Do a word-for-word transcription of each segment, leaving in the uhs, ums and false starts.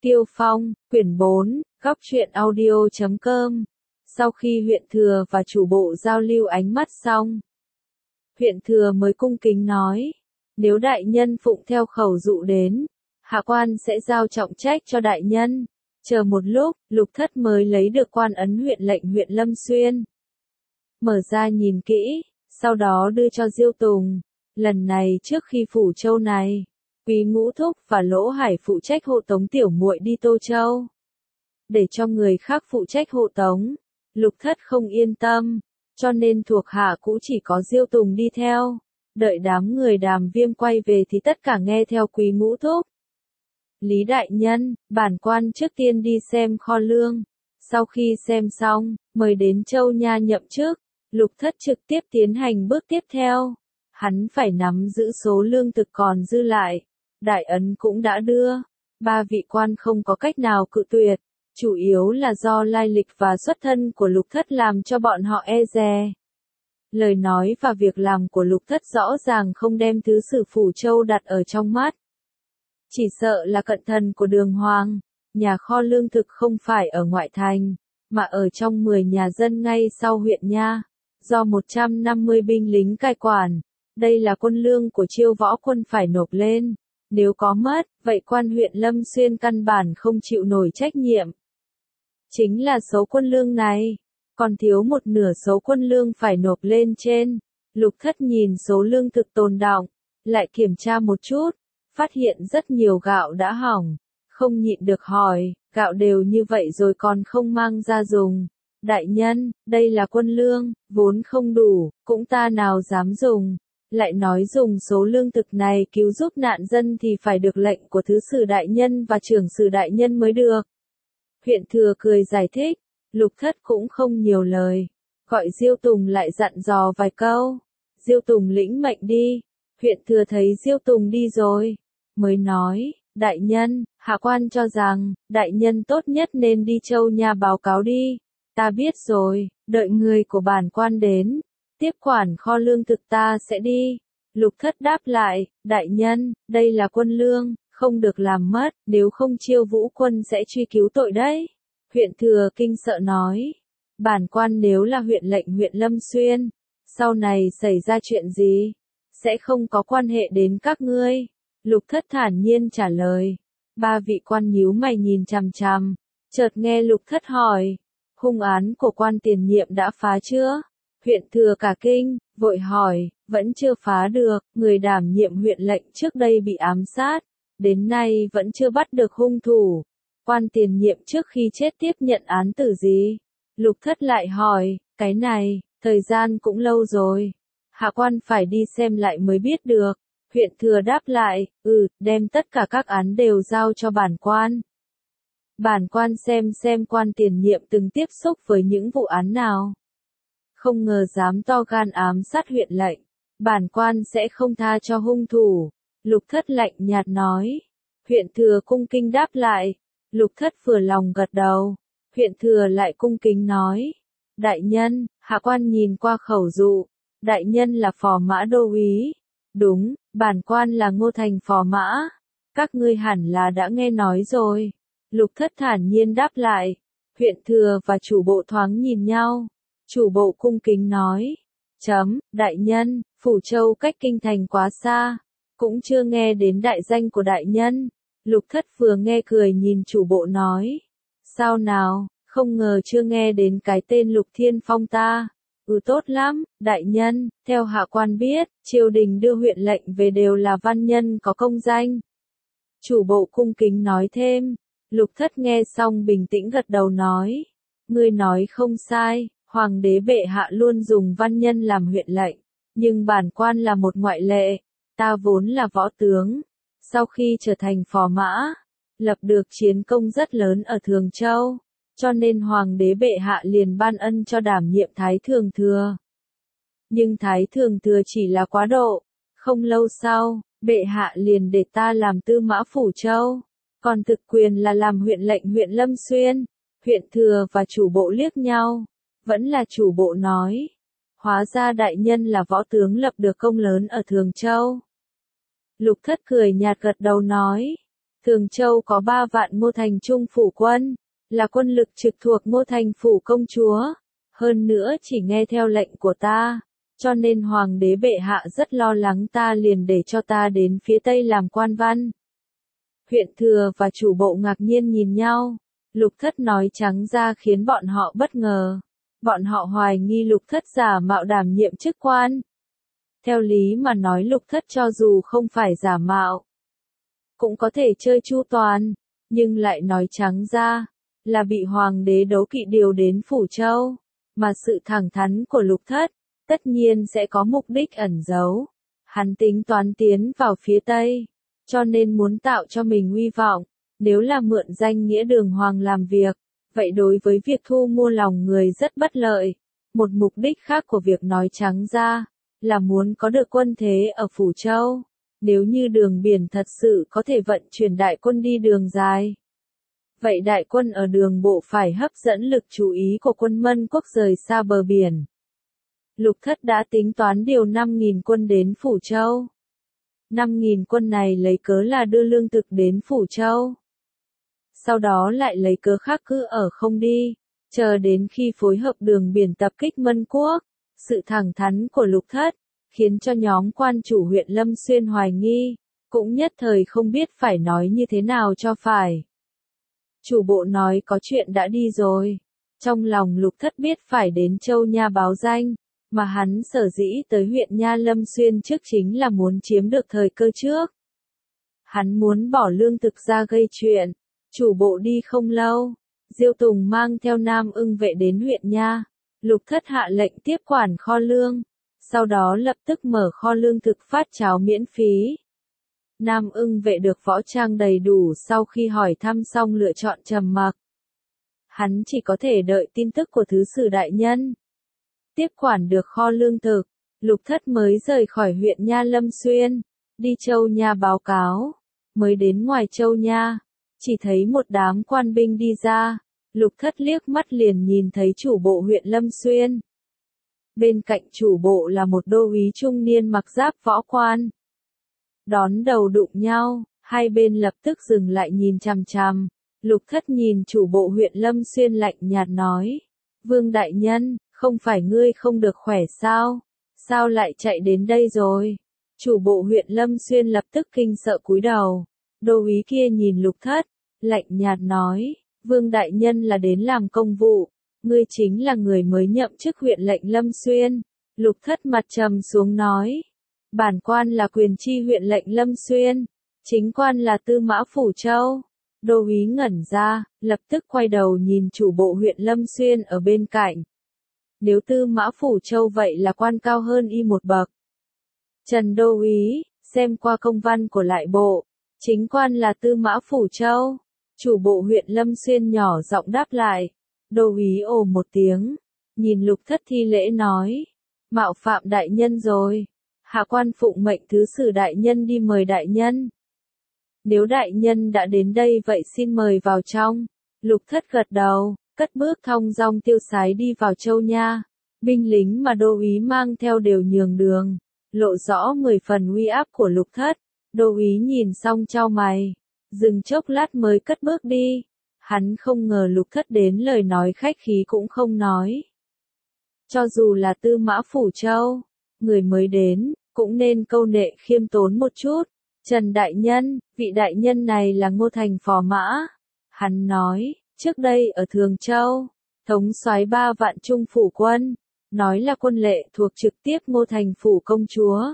Tiêu Phong, quyển bốn, góc truyện audio chấm com. Sau khi huyện thừa và chủ bộ giao lưu ánh mắt xong, huyện thừa mới cung kính nói, nếu đại nhân phụng theo khẩu dụ đến, hạ quan sẽ giao trọng trách cho đại nhân. Chờ một lúc, Lục Thất mới lấy được quan ấn huyện lệnh huyện Lâm Xuyên. Mở ra nhìn kỹ, sau đó đưa cho Diêu Tùng. Lần này trước khi phủ châu này, Quý Ngũ Thúc và Lỗ Hải phụ trách hộ tống tiểu muội đi Tô Châu. Để cho người khác phụ trách hộ tống, Lục Thất không yên tâm, cho nên thuộc hạ cũ chỉ có Diêu Tùng đi theo. Đợi đám người Đàm Viêm quay về thì tất cả nghe theo Quý Ngũ Thúc. Lý đại nhân, bản quan trước tiên đi xem kho lương. Sau khi xem xong, mời đến Châu Nha nhậm chức. Lục Thất trực tiếp tiến hành bước tiếp theo. Hắn phải nắm giữ số lương thực còn dư lại. Đại ấn cũng đã đưa. Ba vị quan không có cách nào cự tuyệt. Chủ yếu là do lai lịch và xuất thân của Lục Thất làm cho bọn họ e dè. Lời nói và việc làm của Lục Thất rõ ràng không đem thứ sử Phủ Châu đặt ở trong mắt. Chỉ sợ là cận thần của Đường Hoàng. Nhà kho lương thực không phải ở ngoại thành, mà ở trong mười nhà dân ngay sau huyện Nha. Do một trăm năm mươi binh lính cai quản. Đây là quân lương của Chiêu Võ quân phải nộp lên. Nếu có mất, vậy quan huyện Lâm Xuyên căn bản không chịu nổi trách nhiệm. Chính là số quân lương này, còn thiếu một nửa số quân lương phải nộp lên trên. Lục Thất nhìn số lương thực tồn đọng, lại kiểm tra một chút, phát hiện rất nhiều gạo đã hỏng, không nhịn được hỏi, gạo đều như vậy rồi còn không mang ra dùng. Đại nhân, đây là quân lương, vốn không đủ, cũng ta nào dám dùng. Lại nói dùng số lương thực này cứu giúp nạn dân thì phải được lệnh của thứ sử đại nhân và trưởng sử đại nhân mới được. Huyện thừa cười giải thích, Lục Thất cũng không nhiều lời, gọi Diêu Tùng lại dặn dò vài câu. Diêu Tùng lĩnh mệnh đi. Huyện thừa thấy Diêu Tùng đi rồi, mới nói, đại nhân, hạ quan cho rằng, đại nhân tốt nhất nên đi Châu Nha báo cáo đi. Ta biết rồi, đợi người của bản quan đến, tiếp quản kho lương thực ta sẽ đi. Lục Thất đáp lại, đại nhân, đây là quân lương, không được làm mất, nếu không Chiêu Vũ quân sẽ truy cứu tội đấy. Huyện thừa kinh sợ nói, bản quan nếu là huyện lệnh huyện Lâm Xuyên, sau này xảy ra chuyện gì, sẽ không có quan hệ đến các ngươi. Lục Thất thản nhiên trả lời. Ba vị quan nhíu mày nhìn chằm chằm, chợt nghe Lục Thất hỏi, hung án của quan tiền nhiệm đã phá chưa? Huyện thừa cả kinh, vội hỏi, vẫn chưa phá được, người đảm nhiệm huyện lệnh trước đây bị ám sát, đến nay vẫn chưa bắt được hung thủ. Quan tiền nhiệm trước khi chết tiếp nhận án tử gì? Lục Thất lại hỏi, cái này, thời gian cũng lâu rồi. Hạ quan phải đi xem lại mới biết được. Huyện thừa đáp lại, ừ, đem tất cả các án đều giao cho bản quan. Bản quan xem xem quan tiền nhiệm từng tiếp xúc với những vụ án nào. Không ngờ dám to gan ám sát huyện lệnh, bản quan sẽ không tha cho hung thủ. Lục Thất lạnh nhạt nói. Huyện thừa cung kính đáp lại. Lục Thất vừa lòng gật đầu. Huyện thừa lại cung kính nói. Đại nhân, hạ quan nhìn qua khẩu dụ. Đại nhân là phò mã đô úy. Đúng, bản quan là Ngô Thành phò mã. Các ngươi hẳn là đã nghe nói rồi. Lục Thất thản nhiên đáp lại. Huyện thừa và chủ bộ thoáng nhìn nhau. Chủ bộ cung kính nói. Chấm, đại nhân, Phủ Châu cách kinh thành quá xa. Cũng chưa nghe đến đại danh của đại nhân. Lục Thất vừa nghe cười nhìn chủ bộ nói. Sao nào, không ngờ chưa nghe đến cái tên Lục Thiên Phong ta. Ừ tốt lắm, đại nhân, theo hạ quan biết, triều đình đưa huyện lệnh về đều là văn nhân có công danh. Chủ bộ cung kính nói thêm. Lục Thất nghe xong bình tĩnh gật đầu nói. Ngươi nói không sai, hoàng đế bệ hạ luôn dùng văn nhân làm huyện lệnh, nhưng bản quan là một ngoại lệ. Ta vốn là võ tướng. Sau khi trở thành phò mã, lập được chiến công rất lớn ở Thường Châu, cho nên hoàng đế bệ hạ liền ban ân cho đảm nhiệm Thái Thường Thừa. Nhưng Thái Thường Thừa chỉ là quá độ, không lâu sau, bệ hạ liền để ta làm tư mã Phủ Châu, còn thực quyền là làm huyện lệnh huyện Lâm Xuyên. Huyện thừa và chủ bộ liếc nhau, vẫn là chủ bộ nói. Hóa ra đại nhân là võ tướng lập được công lớn ở Thường Châu. Lục Thất cười nhạt gật đầu nói. Thường Châu có ba vạn Ngô Thành Trung phủ quân, là quân lực trực thuộc Ngô Thành phủ công chúa, hơn nữa chỉ nghe theo lệnh của ta, cho nên hoàng đế bệ hạ rất lo lắng ta liền để cho ta đến phía Tây làm quan văn. Huyện thừa và chủ bộ ngạc nhiên nhìn nhau, Lục Thất nói trắng ra khiến bọn họ bất ngờ, bọn họ hoài nghi Lục Thất giả mạo đảm nhiệm chức quan. Theo lý mà nói Lục Thất cho dù không phải giả mạo, cũng có thể chơi chu toàn, nhưng lại nói trắng ra, là bị hoàng đế đấu kỵ điều đến Phủ Châu, mà sự thẳng thắn của Lục Thất, tất nhiên sẽ có mục đích ẩn giấu. Hắn tính toán tiến vào phía Tây, cho nên muốn tạo cho mình uy vọng, nếu là mượn danh nghĩa đường hoàng làm việc, vậy đối với việc thu mua lòng người rất bất lợi. Một mục đích khác của việc nói trắng ra, là muốn có được quân thế ở Phủ Châu. Nếu như đường biển thật sự có thể vận chuyển đại quân đi đường dài, vậy đại quân ở đường bộ phải hấp dẫn lực chú ý của quân Mân Quốc rời xa bờ biển. Lục Thất đã tính toán điều năm nghìn quân đến Phủ Châu. năm nghìn quân này lấy cớ là đưa lương thực đến Phủ Châu. Sau đó lại lấy cớ khác cứ ở không đi, chờ đến khi phối hợp đường biển tập kích Mân Quốc. Sự thẳng thắn của Lục Thất, khiến cho nhóm quan chủ huyện Lâm Xuyên hoài nghi, cũng nhất thời không biết phải nói như thế nào cho phải. Chủ bộ nói có chuyện đã đi rồi, trong lòng Lục Thất biết phải đến Châu Nha báo danh, mà hắn sở dĩ tới huyện Nha Lâm Xuyên trước chính là muốn chiếm được thời cơ trước. Hắn muốn bỏ lương thực ra gây chuyện, chủ bộ đi không lâu, Diêu Tùng mang theo Nam Ưng vệ đến huyện Nha, Lục Thất hạ lệnh tiếp quản kho lương. Sau đó lập tức mở kho lương thực phát cháo miễn phí. Nam Ưng vệ được võ trang đầy đủ sau khi hỏi thăm xong lựa chọn trầm mặc. Hắn chỉ có thể đợi tin tức của thứ sử đại nhân. Tiếp quản được kho lương thực, Lục Thất mới rời khỏi huyện Nha Lâm Xuyên, đi Châu Nha báo cáo. Mới đến ngoài Châu Nha, chỉ thấy một đám quan binh đi ra, Lục Thất liếc mắt liền nhìn thấy chủ bộ huyện Lâm Xuyên. Bên cạnh chủ bộ là một đô úy trung niên mặc giáp võ quan. Đón đầu đụng nhau, hai bên lập tức dừng lại nhìn chằm chằm. Lục Thất nhìn chủ bộ huyện Lâm Xuyên lạnh nhạt nói. Vương đại nhân, không phải ngươi không được khỏe sao? Sao lại chạy đến đây rồi? Chủ bộ huyện Lâm Xuyên lập tức kinh sợ cúi đầu. Đô úy kia nhìn Lục Thất, lạnh nhạt nói. Vương đại nhân là đến làm công vụ. Ngươi chính là người mới nhậm chức huyện lệnh Lâm Xuyên. Lục Thất mặt trầm xuống nói. Bản quan là quyền chi huyện lệnh Lâm Xuyên. Chính quan là Tư Mã Phủ Châu. Đô úy ngẩn ra, lập tức quay đầu nhìn chủ bộ huyện Lâm Xuyên ở bên cạnh. Nếu Tư Mã Phủ Châu vậy là quan cao hơn y một bậc. Trần đô úy, xem qua công văn của lại bộ. Chính quan là Tư Mã Phủ Châu. Chủ bộ huyện Lâm Xuyên nhỏ giọng đáp lại. Đô úy ồ một tiếng, nhìn Lục Thất thi lễ nói, mạo phạm đại nhân rồi, hạ quan phụng mệnh thứ sử đại nhân đi mời đại nhân. Nếu đại nhân đã đến đây vậy xin mời vào trong. Lục Thất gật đầu, cất bước thong dong tiêu sái đi vào Châu Nha. Binh lính mà đô úy mang theo đều nhường đường, lộ rõ mười phần uy áp của Lục Thất. Đô úy nhìn xong chau mày, dừng chốc lát mới cất bước đi. Hắn không ngờ Lục Thất đến lời nói khách khí cũng không nói. Cho dù là Tư Mã Phủ Châu, người mới đến, cũng nên câu nệ khiêm tốn một chút. Trần đại nhân, vị đại nhân này là Ngô Thành phò mã. Hắn nói, trước đây ở Thường Châu, thống soái ba vạn trung phủ quân, nói là quân lệ thuộc trực tiếp Ngô Thành phủ công chúa.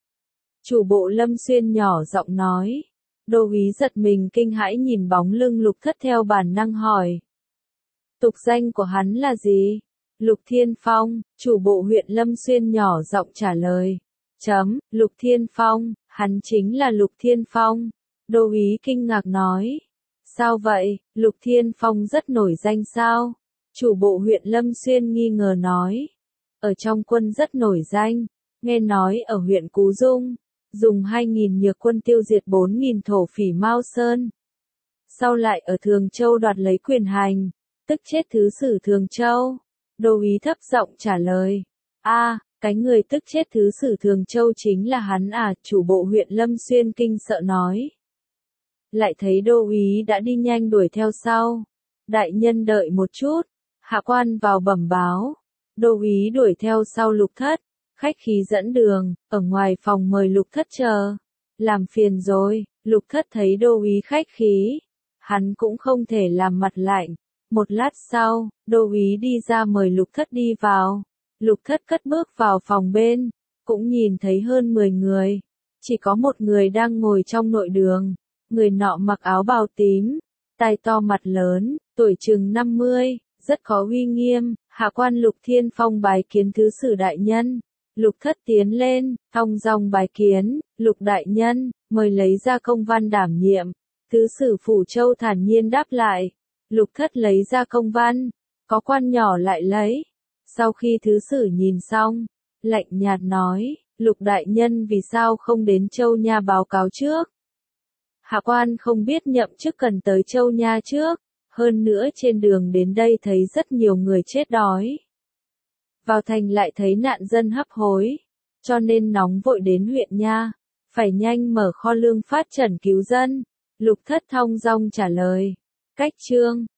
Chủ bộ Lâm Xuyên nhỏ giọng nói. Đô úy giật mình kinh hãi nhìn bóng lưng Lục Thất theo bản năng hỏi. Tục danh của hắn là gì? Lục Thiên Phong, chủ bộ huyện Lâm Xuyên nhỏ giọng trả lời. Chấm, Lục Thiên Phong, hắn chính là Lục Thiên Phong. Đô úy kinh ngạc nói. Sao vậy, Lục Thiên Phong rất nổi danh sao? Chủ bộ huyện Lâm Xuyên nghi ngờ nói. Ở trong quân rất nổi danh, nghe nói ở huyện Cú Dung. Dùng hai nghìn nhược quân tiêu diệt bốn nghìn thổ phỉ Mao Sơn. Sau lại ở Thường Châu đoạt lấy quyền hành, tức chết thứ sử Thường Châu. Đô úy thấp giọng trả lời. A, à, cái người tức chết thứ sử Thường Châu chính là hắn à, chủ bộ huyện Lâm Xuyên kinh sợ nói. lại thấy đô úy đã đi nhanh đuổi theo sau. Đại nhân đợi một chút, hạ quan vào bẩm báo. Đô úy đuổi theo sau Lục Thất, khách khí dẫn đường, ở ngoài phòng mời Lục Thất chờ. Làm phiền rồi, Lục Thất thấy đô úy khách khí, hắn cũng không thể làm mặt lạnh. Một lát sau, đô úy đi ra mời Lục Thất đi vào. Lục Thất cất bước vào phòng bên, cũng nhìn thấy hơn mười người. Chỉ có một người đang ngồi trong nội đường, người nọ mặc áo bào tím, tai to mặt lớn, tuổi chừng năm mươi, rất có uy nghiêm. Hạ quan Lục Thiên Phong bái kiến thứ sử đại nhân. Lục Thất tiến lên, thong dong bái kiến. Lục đại nhân, mời lấy ra công văn đảm nhiệm. Thứ sử Phủ Châu thản nhiên đáp lại. Lục Thất lấy ra công văn, có quan nhỏ lại lấy. Sau khi thứ sử nhìn xong, lạnh nhạt nói, Lục đại nhân vì sao không đến Châu Nha báo cáo trước? Hạ quan không biết nhậm chức cần tới Châu Nha trước, hơn nữa trên đường đến đây thấy rất nhiều người chết đói. Vào thành lại thấy nạn dân hấp hối, cho nên nóng vội đến huyện Nha, phải nhanh mở kho lương phát trần cứu dân. Lục Thất thong dong trả lời, cách chương